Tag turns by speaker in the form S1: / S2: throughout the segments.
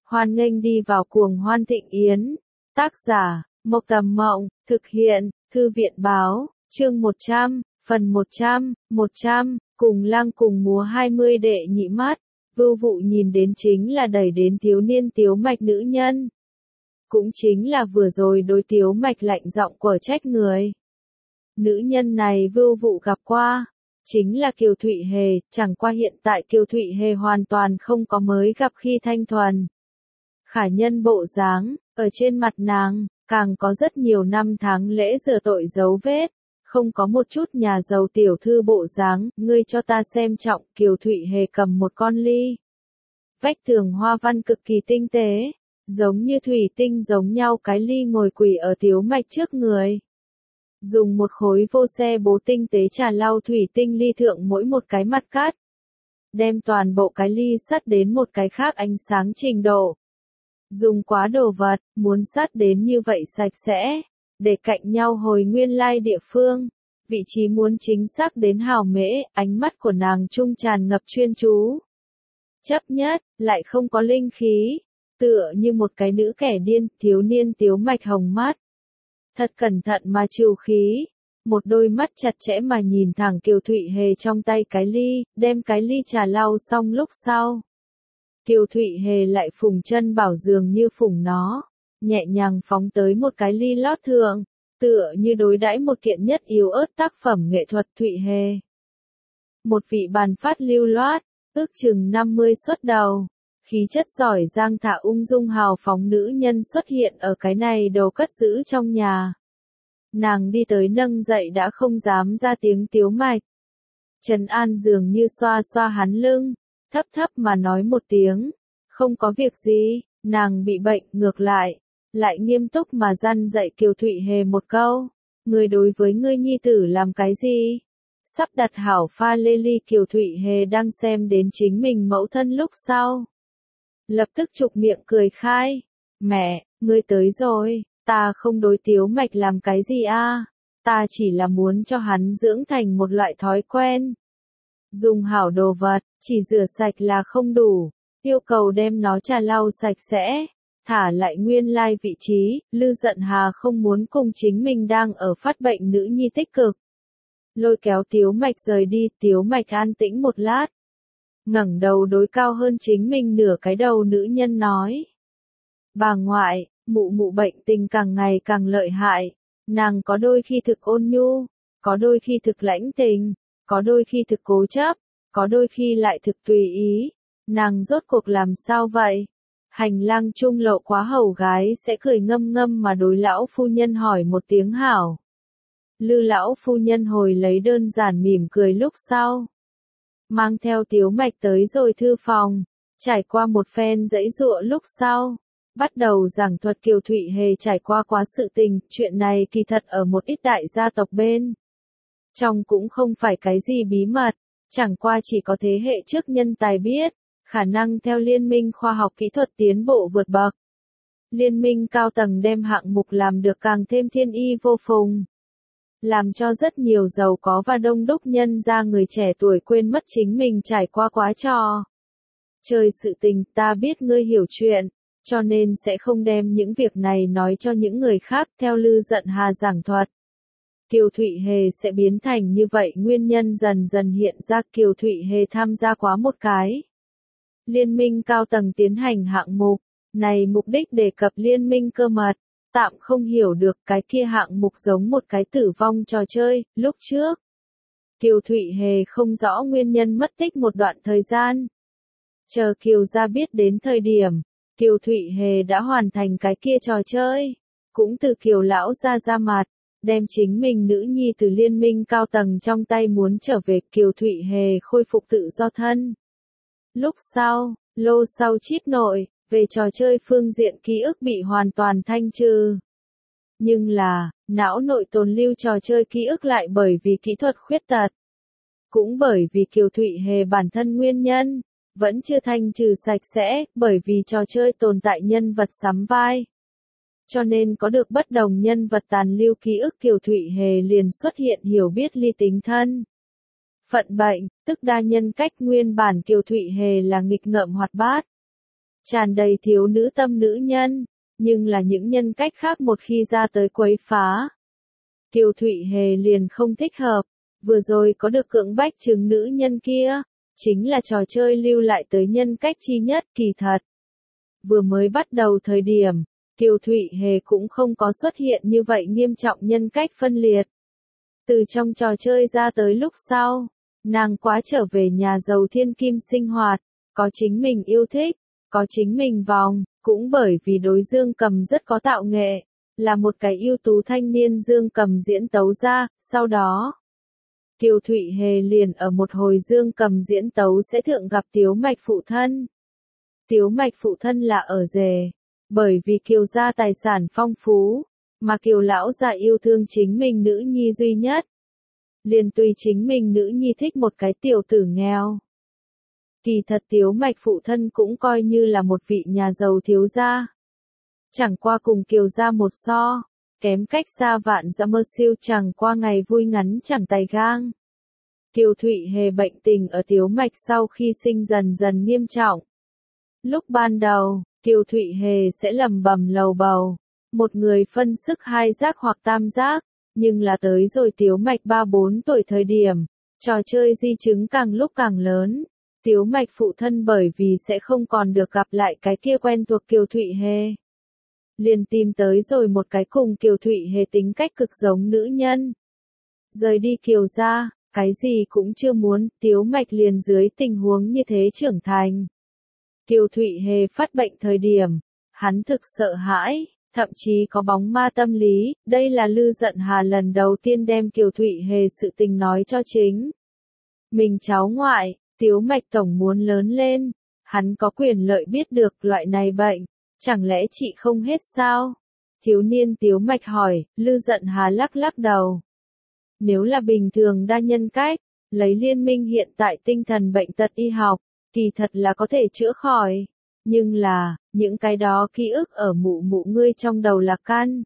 S1: Hoan nghênh đi vào cuồng hoan thịnh yến. Tác giả, Mộc Tầm Mộng, thực hiện, Thư viện Báo, chương 100, phần 100, cùng lang cùng múa 20 đệ nhị mắt, Vưu Vụ nhìn đến chính là đẩy đến Tiếu Niên Tiếu Mạch nữ nhân. Cũng chính là vừa rồi đối Tiếu Mạch lạnh giọng quở trách người. Nữ nhân này Vưu Vụ gặp qua, chính là Kiều Thụy Hề, chẳng qua hiện tại Kiều Thụy Hề hoàn toàn không có mới gặp khi thanh thuần. Khả nhân bộ dáng, ở trên mặt nàng, càng có rất nhiều năm tháng lễ rửa tội dấu vết, không có một chút nhà giàu tiểu thư bộ dáng, ngươi cho ta xem trọng. Kiều Thụy Hề cầm một con ly. Vách tường hoa văn cực kỳ tinh tế, giống như thủy tinh giống nhau, cái ly ngồi quỳ ở Tiếu Mạch trước người. Dùng một khối vô xe bố tinh tế trà lau thủy tinh ly thượng mỗi một cái mặt cắt. Đem toàn bộ cái ly sắt đến một cái khác ánh sáng trình độ. Dùng quá đồ vật, muốn sắt đến như vậy sạch sẽ, để cạnh nhau hồi nguyên lai địa phương. Vị trí muốn chính xác đến hào mễ, ánh mắt của nàng trung tràn ngập chuyên chú. Chấp nhất, lại không có linh khí, tựa như một cái nữ kẻ điên. Thiếu niên Tiếu Mạch hồng mắt. Thật cẩn thận mà trừ khí, một đôi mắt chặt chẽ mà nhìn thẳng Kiều Thụy Hề trong tay cái ly, đem cái ly trà lau xong lúc sau. Kiều Thụy Hề lại phùng chân bảo dường như phùng nó, nhẹ nhàng phóng tới một cái ly lót thượng, tựa như đối đãi một kiện nhất yếu ớt tác phẩm nghệ thuật. Thụy Hề, một vị bàn phát lưu loát, ước chừng 50 xuất đầu, khí chất giỏi giang thả ung dung hào phóng nữ nhân xuất hiện ở cái này đồ cất giữ trong nhà. Nàng đi tới nâng dậy đã không dám ra tiếng Tiếu Mạch. Trần An dường như xoa xoa hắn lưng, thấp thấp mà nói một tiếng, không có việc gì, nàng bị bệnh. Ngược lại nghiêm túc mà răn dạy Kiều Thụy Hề một câu, ngươi đối với ngươi nhi tử làm cái gì? Sắp đặt hảo pha lê ly. Kiều Thụy Hề đang xem đến chính mình mẫu thân lúc sau, lập tức chụp miệng cười khai, mẹ, ngươi tới rồi, ta không đối Tiếu Mạch làm cái gì a, ta chỉ là muốn cho hắn dưỡng thành một loại thói quen. Dùng hảo đồ vật, chỉ rửa sạch là không đủ, yêu cầu đem nó trà lau sạch sẽ, thả lại nguyên lai vị trí. Lư Giận Hà không muốn cùng chính mình đang ở phát bệnh nữ nhi tích cực. Lôi kéo Tiếu Mạch rời đi. Tiếu Mạch an tĩnh một lát, ngẩng đầu đối cao hơn chính mình nửa cái đầu nữ nhân nói. Bà ngoại, mụ mụ bệnh tình càng ngày càng lợi hại, nàng có đôi khi thực ôn nhu, có đôi khi thực lãnh tình, có đôi khi thực cố chấp, có đôi khi lại thực tùy ý, nàng rốt cuộc làm sao vậy? Hành lang trung Lộ Quá hầu gái sẽ cười ngâm ngâm mà đối lão phu nhân hỏi một tiếng hảo. Lư lão phu nhân hồi lấy đơn giản mỉm cười lúc sau, mang theo Tiếu Mạch tới rồi thư phòng, trải qua một phen giãy giụa lúc sau, bắt đầu giảng thuật Kiều Thụy Hề trải qua quá sự tình. Chuyện này kỳ thật ở một ít đại gia tộc bên trong cũng không phải cái gì bí mật, chẳng qua chỉ có thế hệ trước nhân tài biết. Khả năng theo liên minh khoa học kỹ thuật tiến bộ vượt bậc, liên minh cao tầng đem hạng mục làm được càng thêm thiên y vô phùng, làm cho rất nhiều giàu có và đông đúc nhân gia người trẻ tuổi quên mất chính mình trải qua quá trò chơi sự tình. Ta biết ngươi hiểu chuyện, cho nên sẽ không đem những việc này nói cho những người khác. Theo Lư Giận Hà giảng thuật, Kiều Thụy Hề sẽ biến thành như vậy nguyên nhân dần dần hiện ra. Kiều Thụy Hề tham gia quá một cái liên minh cao tầng tiến hành hạng mục, này mục đích đề cập liên minh cơ mật. Tạm không hiểu được cái kia hạng mục giống một cái tử vong trò chơi. Lúc trước, Kiều Thụy Hề không rõ nguyên nhân mất tích một đoạn thời gian. Chờ Kiều gia biết đến thời điểm, Kiều Thụy Hề đã hoàn thành cái kia trò chơi. Cũng từ Kiều lão gia ra mặt, đem chính mình nữ nhi từ liên minh cao tầng trong tay muốn trở về. Kiều Thụy Hề khôi phục tự do thân. Lúc sau, lô sau chip nội, về trò chơi phương diện ký ức bị hoàn toàn thanh trừ. Nhưng là, não nội tồn lưu trò chơi ký ức lại bởi vì kỹ thuật khuyết tật, cũng bởi vì Kiều Thụy Hề bản thân nguyên nhân, vẫn chưa thanh trừ sạch sẽ. Bởi vì trò chơi tồn tại nhân vật sắm vai, cho nên có được bất đồng nhân vật tàn lưu ký ức. Kiều Thụy Hề liền xuất hiện hiểu biết ly tính thân phận bệnh, tức đa nhân cách. Nguyên bản Kiều Thụy Hề là nghịch ngợm hoạt bát, tràn đầy thiếu nữ tâm nữ nhân, nhưng là những nhân cách khác một khi ra tới quấy phá. Kiều Thụy Hề liền không thích hợp, vừa rồi có được cưỡng bách chứng nữ nhân kia, chính là trò chơi lưu lại tới nhân cách chi nhất kỳ thật. Vừa mới bắt đầu thời điểm, Kiều Thụy Hề cũng không có xuất hiện như vậy nghiêm trọng nhân cách phân liệt. Từ trong trò chơi ra tới lúc sau, nàng quá trở về nhà giàu thiên kim sinh hoạt, có chính mình yêu thích, có chính mình vòng, cũng bởi vì đối dương cầm rất có tạo nghệ, là một cái ưu tú thanh niên dương cầm diễn tấu ra, sau đó. Kiều Thụy Hề liền ở một hồi dương cầm diễn tấu sẽ thượng gặp Tiếu Mạch phụ thân. Tiếu Mạch phụ thân là ở rể, bởi vì Kiều gia tài sản phong phú, mà Kiều lão gia yêu thương chính mình nữ nhi duy nhất. Liền tùy chính mình nữ nhi thích một cái tiểu tử nghèo. Kỳ thật Tiếu Mạch phụ thân cũng coi như là một vị nhà giàu thiếu gia. Chẳng qua cùng Kiều gia một so, kém cách xa vạn dặm mơ siêu chẳng qua ngày vui ngắn chẳng tài gang. Kiều Thụy Hề bệnh tình ở Tiếu Mạch sau khi sinh dần dần nghiêm trọng. Lúc ban đầu, Kiều Thụy Hề sẽ lầm bầm lầu bầu, một người phân sức hai giác hoặc tam giác, nhưng là tới rồi Tiếu Mạch 3-4 tuổi thời điểm, trò chơi di chứng càng lúc càng lớn. Tiếu Mạch phụ thân bởi vì sẽ không còn được gặp lại cái kia quen thuộc Kiều Thụy Hề, liền tìm tới rồi một cái cùng Kiều Thụy Hề tính cách cực giống nữ nhân. Rời đi Kiều gia, cái gì cũng chưa muốn, Tiếu Mạch liền dưới tình huống như thế trưởng thành. Kiều Thụy Hề phát bệnh thời điểm, hắn thực sợ hãi, thậm chí có bóng ma tâm lý, đây là Lư Giận Hà lần đầu tiên đem Kiều Thụy Hề sự tình nói cho chính mình cháu ngoại. Tiếu Mạch tổng muốn lớn lên, hắn có quyền lợi biết được loại này bệnh, chẳng lẽ chị không hết sao? Thiếu niên Tiếu Mạch hỏi, Lư Giận Hà lắc lắc đầu. Nếu là bình thường đa nhân cách, lấy liên minh hiện tại tinh thần bệnh tật y học, kỳ thật là có thể chữa khỏi. Nhưng là, những cái đó ký ức ở mụ mụ ngươi trong đầu là căn.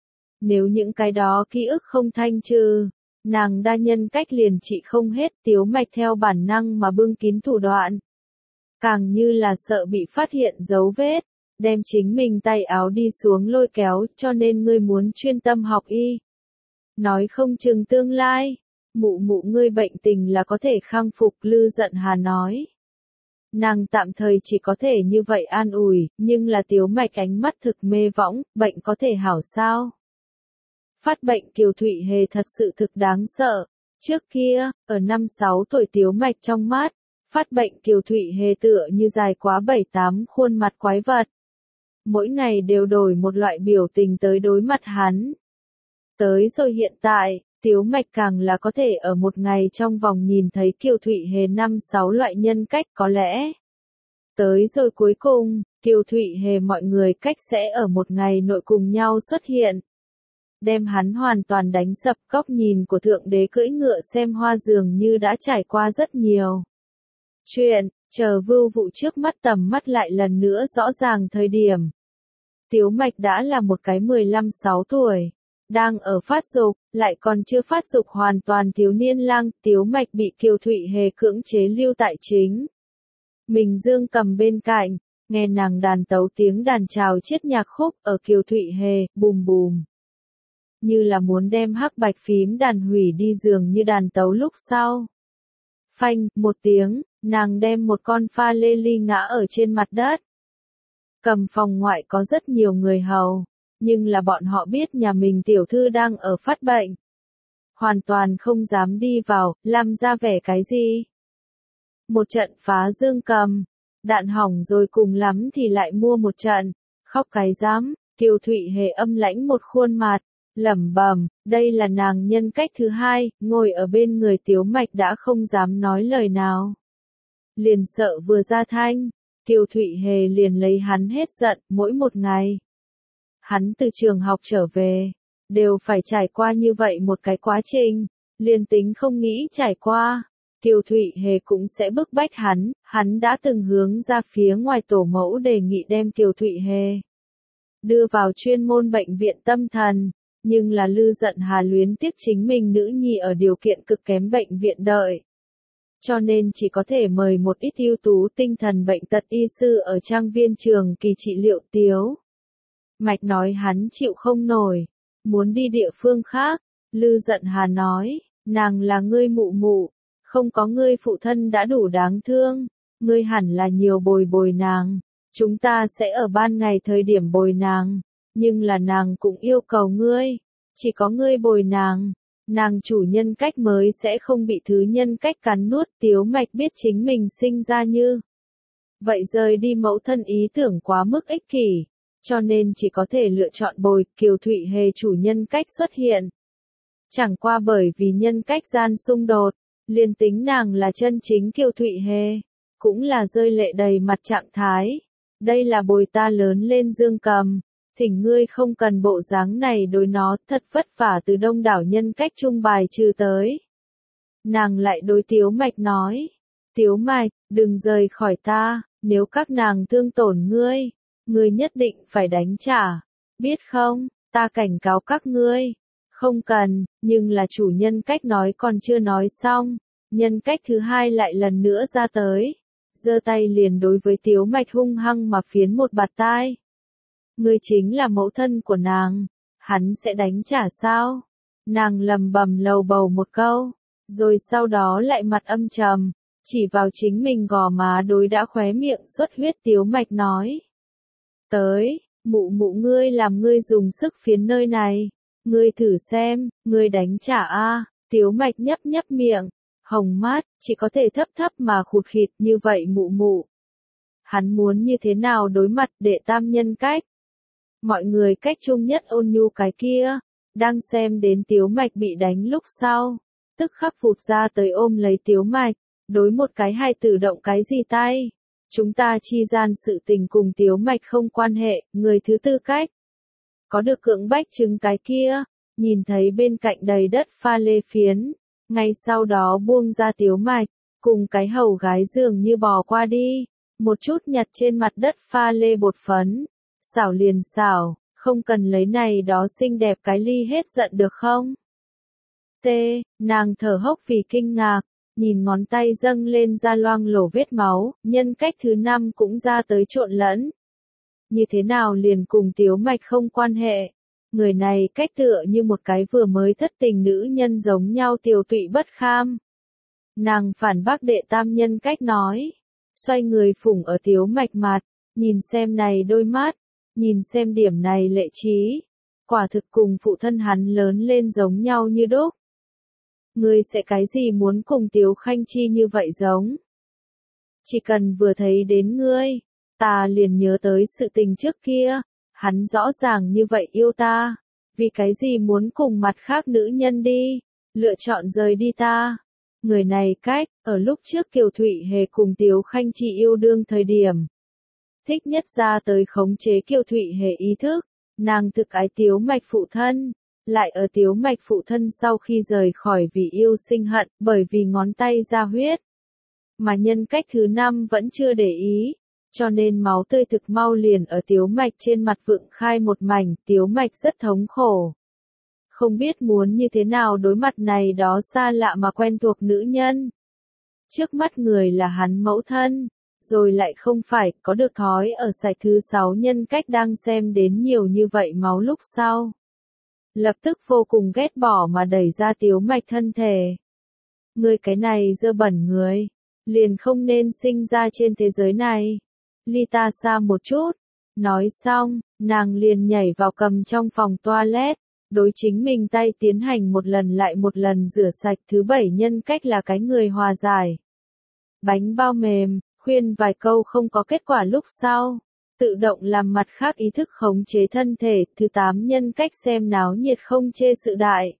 S1: Nếu những cái đó ký ức không thanh trừ, nàng đa nhân cách liền trị không hết. Tiếu Mạch theo bản năng mà bưng kín thủ đoạn. Càng như là sợ bị phát hiện dấu vết, đem chính mình tay áo đi xuống lôi kéo, cho nên ngươi muốn chuyên tâm học y. Nói không chừng tương lai, mụ mụ ngươi bệnh tình là có thể khang phục. Lư Giận Hà nói. Nàng tạm thời chỉ có thể như vậy an ủi, nhưng là Tiếu Mạch ánh mắt thực mê võng, bệnh có thể hảo sao? Phát bệnh Kiều Thụy Hề thật sự thực đáng sợ. Trước kia, ở 5-6 tuổi Tiếu Mạch trong mắt, phát bệnh Kiều Thụy Hề tựa như dài quá 7-8 khuôn mặt quái vật. Mỗi ngày đều đổi một loại biểu tình tới đối mặt hắn. Tới rồi hiện tại, Tiếu Mạch càng là có thể ở một ngày trong vòng nhìn thấy Kiều Thụy Hề 5-6 loại nhân cách có lẽ. Tới rồi cuối cùng, Kiều Thụy Hề mọi người cách sẽ ở một ngày nội cùng nhau xuất hiện. Đem hắn hoàn toàn đánh sập. Góc nhìn của Thượng Đế cưỡi ngựa xem hoa dường như đã trải qua rất nhiều chuyện, chờ vưu vụ trước mắt tầm mắt lại lần nữa rõ ràng thời điểm. Tiếu Mạch đã là một cái 15-6 tuổi, đang ở phát dục, lại còn chưa phát dục hoàn toàn thiếu niên lang. Tiếu Mạch bị Kiều Thụy Hề cưỡng chế lưu tại chính mình dương cầm bên cạnh, nghe nàng đàn tấu tiếng đàn chào chiết nhạc khúc ở Kiều Thụy Hề, bùm bùm. Như là muốn đem hắc bạch phím đàn hủy đi dường như đàn tấu lúc sau. Phanh, một tiếng, nàng đem một con pha lê ly ngã ở trên mặt đất. Cầm phòng ngoại có rất nhiều người hầu, nhưng là bọn họ biết nhà mình tiểu thư đang ở phát bệnh. Hoàn toàn không dám đi vào, làm ra vẻ cái gì. Một trận phá dương cầm, đạn hỏng rồi cùng lắm thì lại mua một trận, khóc cái dám. Kiều Thụy Hề âm lãnh một khuôn mặt, lẩm bẩm, đây là nàng nhân cách thứ hai. Ngồi ở bên người Tiếu Mạch đã không dám nói lời nào. Liền sợ vừa ra thanh, Kiều Thụy Hề liền lấy hắn hết giận. Mỗi một ngày hắn từ trường học trở về, đều phải trải qua như vậy một cái quá trình, liền tính không nghĩ trải qua, Kiều Thụy Hề cũng sẽ bức bách hắn đã từng hướng ra phía ngoài tổ mẫu đề nghị đem Kiều Thụy Hề đưa vào chuyên môn bệnh viện tâm thần, nhưng là Lư Giận Hà luyến tiếc chính mình nữ nhi ở điều kiện cực kém bệnh viện đợi. cho nên chỉ có thể mời một ít ưu tú tinh thần bệnh tật y sư ở trang viên Trường Kỳ trị liệu Tiếu Mạch nói hắn chịu không nổi, muốn đi địa phương khác. Lư Giận Hà nói, nàng là ngươi mụ mụ, không có ngươi phụ thân đã đủ đáng thương, ngươi hẳn là nhiều bồi bồi nàng, chúng ta sẽ ở ban ngày thời điểm bồi nàng, nhưng là nàng cũng yêu cầu ngươi, chỉ có ngươi bồi nàng chủ nhân cách mới sẽ không bị thứ nhân cách cắn nuốt. Tiếu Mạch biết chính mình sinh ra như vậy rời đi mẫu thân ý tưởng quá mức ích kỷ, cho nên chỉ có thể lựa chọn bồi. Kiều Thụy Hề chủ nhân cách xuất hiện. Chẳng qua bởi vì nhân cách gian xung đột, liền tính nàng là chân chính Kiều Thụy Hề, cũng là rơi lệ đầy mặt trạng thái. Đây là bồi ta lớn lên Dương Cầm, thỉnh ngươi không cần bộ dáng này đối nó, thật vất vả từ đông đảo nhân cách trung bài trừ tới. Nàng lại đối Tiếu Mạch nói, Tiếu Mạch, đừng rời khỏi ta, nếu các nàng thương tổn ngươi nhất định phải đánh trả, biết không, ta cảnh cáo các ngươi. Không cần, nhưng là chủ nhân cách nói còn chưa nói xong, nhân cách thứ hai lại lần nữa ra tới, giơ tay liền đối với Tiếu Mạch hung hăng mà phiến một bạt tai. Ngươi chính là mẫu thân của nàng, hắn sẽ đánh trả sao? Nàng lầm bầm lầu bầu một câu, rồi sau đó lại mặt âm trầm, chỉ vào chính mình gò má đối đã khóe miệng xuất huyết Tiếu Mạch nói. Tới, mụ mụ ngươi làm ngươi dùng sức phiến nơi này, ngươi thử xem, ngươi đánh trả a. Tiếu Mạch nhấp nhấp miệng, hồng mắt, chỉ có thể thấp thấp mà khụt khịt như vậy mụ mụ. Hắn muốn như thế nào đối mặt đệ tam nhân cách? Mọi người cách chung nhất ôn nhu cái kia, đang xem đến Tiếu Mạch bị đánh lúc sau, tức khắc phụt ra tới ôm lấy Tiếu Mạch, đối một cái hài tử động cái gì tay. Chúng ta chi gian sự tình cùng Tiếu Mạch không quan hệ, người thứ tư cách. Có được cưỡng bách chứng cái kia, nhìn thấy bên cạnh đầy đất pha lê phiến, ngay sau đó buông ra Tiếu Mạch, cùng cái hầu gái dường như bò qua đi, một chút nhặt trên mặt đất pha lê bột phấn, xảo liền xảo, không cần lấy này đó xinh đẹp cái ly hết giận được không? T, nàng thở hốc vì kinh ngạc, nhìn ngón tay dâng lên ra loang lổ vết máu, nhân cách thứ năm cũng ra tới trộn lẫn. Như thế nào liền cùng Tiếu Mạch không quan hệ? Người này cách tựa như một cái vừa mới thất tình nữ nhân giống nhau tiều tụy bất kham. Nàng phản bác đệ tam nhân cách nói, xoay người phủng ở Tiếu Mạch mặt, nhìn xem này đôi mắt, nhìn xem điểm này lệ trí, quả thực cùng phụ thân hắn lớn lên giống nhau như đúc. Ngươi sẽ cái gì muốn cùng Tiếu Khanh Chi như vậy giống? Chỉ cần vừa thấy đến ngươi, ta liền nhớ tới sự tình trước kia, hắn rõ ràng như vậy yêu ta, vì cái gì muốn cùng mặt khác nữ nhân đi, lựa chọn rời đi ta. Người này cách, ở lúc trước Kiều Thụy Hề cùng Tiếu Khanh Chi yêu đương thời điểm. Thích nhất ra tới khống chế Kiều Thụy Hề ý thức, nàng thực ái Tiếu Mạch phụ thân, lại ở Tiếu Mạch phụ thân sau khi rời khỏi vì yêu sinh hận, bởi vì ngón tay ra huyết. Mà nhân cách thứ năm vẫn chưa để ý, cho nên máu tươi thực mau liền ở Tiếu Mạch trên mặt vượng khai một mảnh, Tiếu Mạch rất thống khổ. Không biết muốn như thế nào đối mặt này đó xa lạ mà quen thuộc nữ nhân. Trước mắt người là hắn mẫu thân, rồi lại không phải, có được thói ở sạch thứ 6 nhân cách đang xem đến nhiều như vậy máu lúc sau. Lập tức vô cùng ghét bỏ mà đẩy ra Tiếu Mạch thân thể. Người cái này dơ bẩn người, liền không nên sinh ra trên thế giới này. Ly ta xa một chút. Nói xong, nàng liền nhảy vào cầm trong phòng toilet, đối chính mình tay tiến hành một lần lại một lần rửa sạch. Thứ 7 nhân cách là cái người hòa giải. Bánh bao mềm, khuyên vài câu không có kết quả lúc sau. Tự động làm mặt khác ý thức khống chế thân thể. Thứ 8 nhân cách xem náo nhiệt không chê sự đại.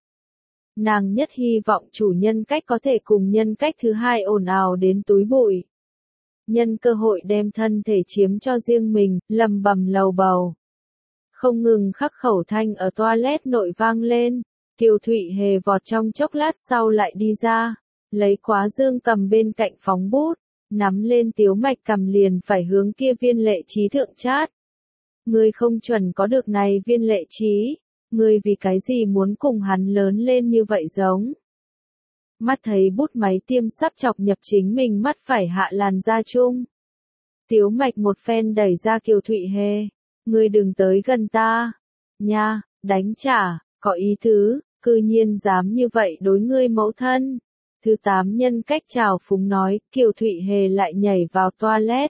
S1: Nàng nhất hy vọng chủ nhân cách có thể cùng nhân cách thứ hai ồn ào đến túi bụi. Nhân cơ hội đem thân thể chiếm cho riêng mình, lầm bầm lầu bầu. Không ngừng khắc khẩu thanh ở toilet nội vang lên, Kiều Thụy Hề vọt trong chốc lát sau lại đi ra, lấy quá dương cầm bên cạnh phóng bút, nắm lên Tiếu Mạch cầm liền phải hướng kia viên lệ trí thượng chát. Ngươi không chuẩn có được này viên lệ trí, ngươi vì cái gì muốn cùng hắn lớn lên như vậy giống. mắt thấy bút máy tiêm sắp chọc nhập chính mình mắt phải hạ làn da chung. Tiếu Mạch một phen đẩy ra Kiều Thụy Hề. Ngươi đừng tới gần ta. Nha, đánh trả, có ý tứ, cư nhiên dám như vậy đối ngươi mẫu thân. Thứ 8 nhân cách trào phúng nói, Kiều Thụy Hề lại nhảy vào toilet.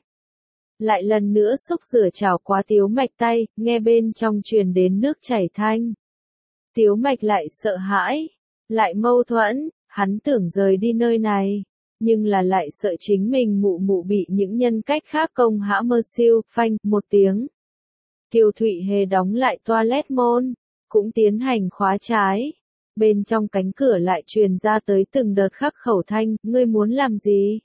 S1: Lại lần nữa xúc rửa chảo quá Tiếu Mạch tay, nghe bên trong truyền đến nước chảy thanh. Tiếu Mạch lại sợ hãi, lại mâu thuẫn, hắn tưởng rời đi nơi này, nhưng là lại sợ chính mình mụ mụ bị những nhân cách khác công hãm mơ siêu, phanh, một tiếng. Kiều Thụy Hề đóng lại toilet môn, cũng tiến hành khóa trái. Bên trong cánh cửa lại truyền ra tới từng đợt khắc khẩu thanh, ngươi muốn làm gì?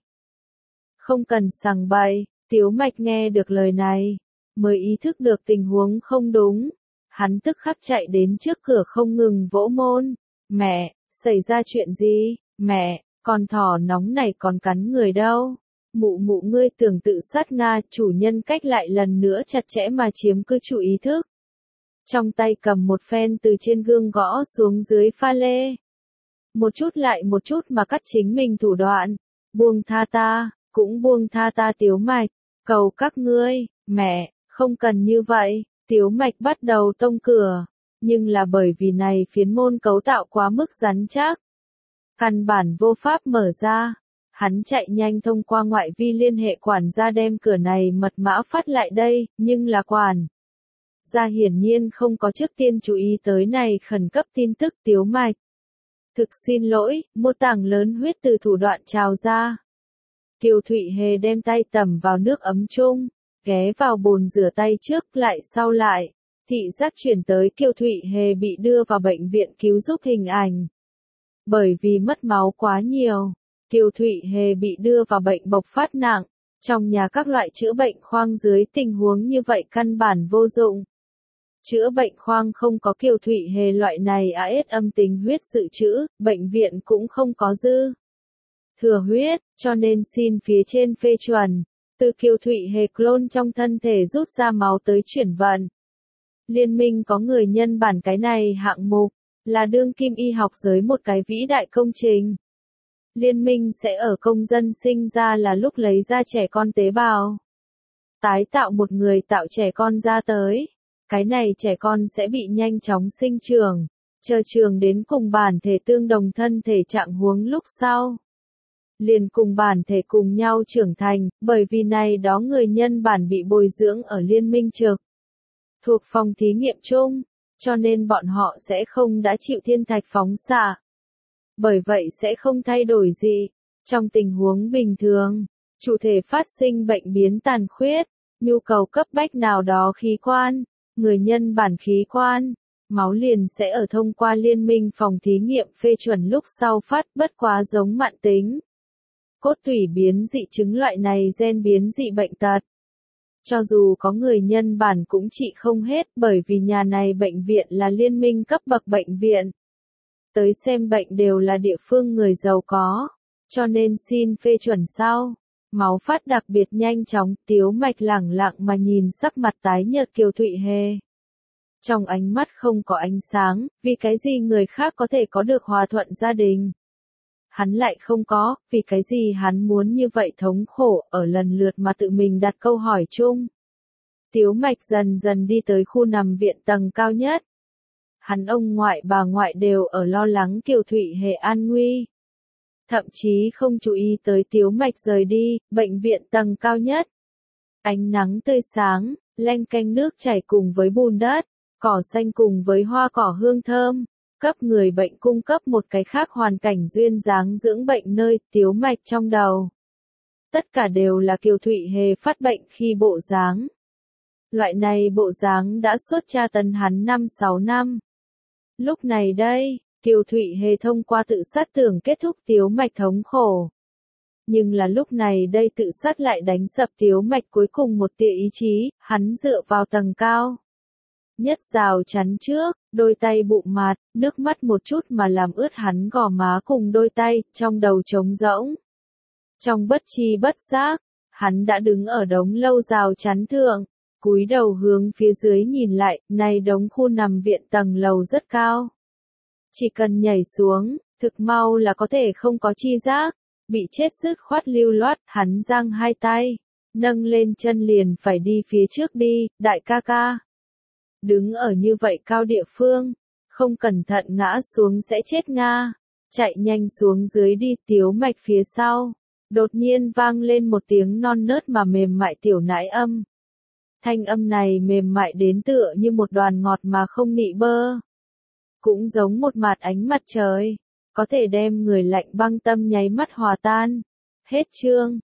S1: Không cần sằng bậy, Tiếu Mạch nghe được lời này, mới ý thức được tình huống không đúng. Hắn tức khắc chạy đến trước cửa không ngừng vỗ môn. Mẹ, xảy ra chuyện gì? Mẹ, con thỏ nóng này còn cắn người đâu? Mụ mụ ngươi tưởng tự sát Nga, chủ nhân cách lại lần nữa chặt chẽ mà chiếm cứ chủ ý thức. Trong tay cầm một phen từ trên gương gõ xuống dưới pha lê. Một chút lại một chút mà cắt chính mình thủ đoạn. Buông tha ta, cũng buông tha ta Tiếu Mạch, cầu các ngươi, mẹ, không cần như vậy. Tiếu Mạch bắt đầu tông cửa, nhưng là bởi vì này phiến môn cấu tạo quá mức rắn chắc. Căn bản vô pháp mở ra. Hắn chạy nhanh thông qua ngoại vi liên hệ quản gia đem cửa này mật mã phát lại đây, nhưng là quản gia hiển nhiên không có trước tiên chú ý tới này khẩn cấp tin tức Tiếu Mạch. Thực xin lỗi, một tảng lớn huyết từ thủ đoạn trào ra. Kiều Thụy Hề đem tay tẩm vào nước ấm chung, ghé vào bồn rửa tay trước lại sau lại. Thị giác chuyển tới Kiều Thụy Hề bị đưa vào bệnh viện cứu giúp hình ảnh. Bởi vì mất máu quá nhiều, Kiều Thụy Hề bị đưa vào bệnh bộc phát nặng. Trong nhà các loại chữa bệnh khoang dưới tình huống như vậy căn bản vô dụng. Chữa bệnh khoang không có Kiều Thụy Hề loại này AS âm tính huyết dự trữ, bệnh viện cũng không có dư thừa huyết, cho nên xin phía trên phê chuẩn, từ Kiều Thụy Hề clone trong thân thể rút ra máu tới chuyển vận. Liên minh có người nhân bản cái này hạng mục, là đương kim y học giới một cái vĩ đại công trình. Liên minh sẽ ở công dân sinh ra là lúc lấy ra trẻ con tế bào. Tái tạo một người tạo trẻ con ra tới. Cái này trẻ con sẽ bị nhanh chóng sinh trưởng, chờ trường đến cùng bản thể tương đồng thân thể trạng huống lúc sau. Liền cùng bản thể cùng nhau trưởng thành, bởi vì này đó người nhân bản bị bồi dưỡng ở liên minh trực. Thuộc phòng thí nghiệm chung, cho nên bọn họ sẽ không đã chịu thiên thạch phóng xạ. Bởi vậy sẽ không thay đổi gì. Trong tình huống bình thường, chủ thể phát sinh bệnh biến tàn khuyết, nhu cầu cấp bách nào đó khí quan, người nhân bản khí quan, máu liền sẽ ở thông qua liên minh phòng thí nghiệm phê chuẩn lúc sau phát bất quá giống mạn tính. Cốt tủy biến dị chứng loại này gen biến dị bệnh tật. Cho dù có người nhân bản cũng trị không hết bởi vì nhà này bệnh viện là liên minh cấp bậc bệnh viện. Tới xem bệnh đều là địa phương người giàu có, cho nên xin phê chuẩn sau. Máu phát đặc biệt nhanh chóng, Tiếu Mạch lẳng lặng mà nhìn sắc mặt tái nhợt Kiều Thụy Hề. Trong ánh mắt không có ánh sáng, vì cái gì người khác có thể có được hòa thuận gia đình. Hắn lại không có, vì cái gì hắn muốn như vậy thống khổ, ở lần lượt mà tự mình đặt câu hỏi chung. Tiếu Mạch dần dần đi tới khu nằm viện tầng cao nhất. Hắn ông ngoại bà ngoại đều ở lo lắng Kiều Thụy Hề an nguy. Thậm chí không chú ý tới Tiếu Mạch rời đi, bệnh viện tầng cao nhất. Ánh nắng tươi sáng, leng keng nước chảy cùng với bùn đất, cỏ xanh cùng với hoa cỏ hương thơm, cấp người bệnh cung cấp một cái khác hoàn cảnh duyên dáng dưỡng bệnh nơi Tiếu Mạch trong đầu. Tất cả đều là Kiều Thụy Hề phát bệnh khi bộ dáng. Loại này bộ dáng đã suốt tra tấn hắn 5-6 năm. Lúc này đây, Kiều Thụy Hề thông qua tự sát tưởng kết thúc Tiếu Mạch thống khổ. Nhưng là lúc này đây tự sát lại đánh sập Tiếu Mạch cuối cùng một tia ý chí, hắn dựa vào tầng cao. Nhất rào chắn trước, đôi tay bụng mặt, nước mắt một chút mà làm ướt hắn gò má cùng đôi tay, trong đầu trống rỗng. Trong bất tri bất giác, hắn đã đứng ở đống lâu rào chắn thượng, cúi đầu hướng phía dưới nhìn lại, này đống khu nằm viện tầng lầu rất cao. Chỉ cần nhảy xuống, Thực mau là có thể không có chi giác, bị chết sứt khoát lưu loát, hắn giang hai tay, nâng lên chân liền phải đi phía trước đi, đại ca ca. Đứng ở như vậy cao địa phương, không cẩn thận ngã xuống sẽ chết Nga. Chạy nhanh xuống dưới đi, Tiếu Mạch phía sau. Đột nhiên vang lên một tiếng non nớt mà mềm mại tiểu nãi âm. Thanh âm này mềm mại đến tựa như một đoàn ngọt mà không nị bơ. Cũng giống một mạt ánh mặt trời, có thể đem người lạnh băng tâm nháy mắt hòa tan. Hết chương.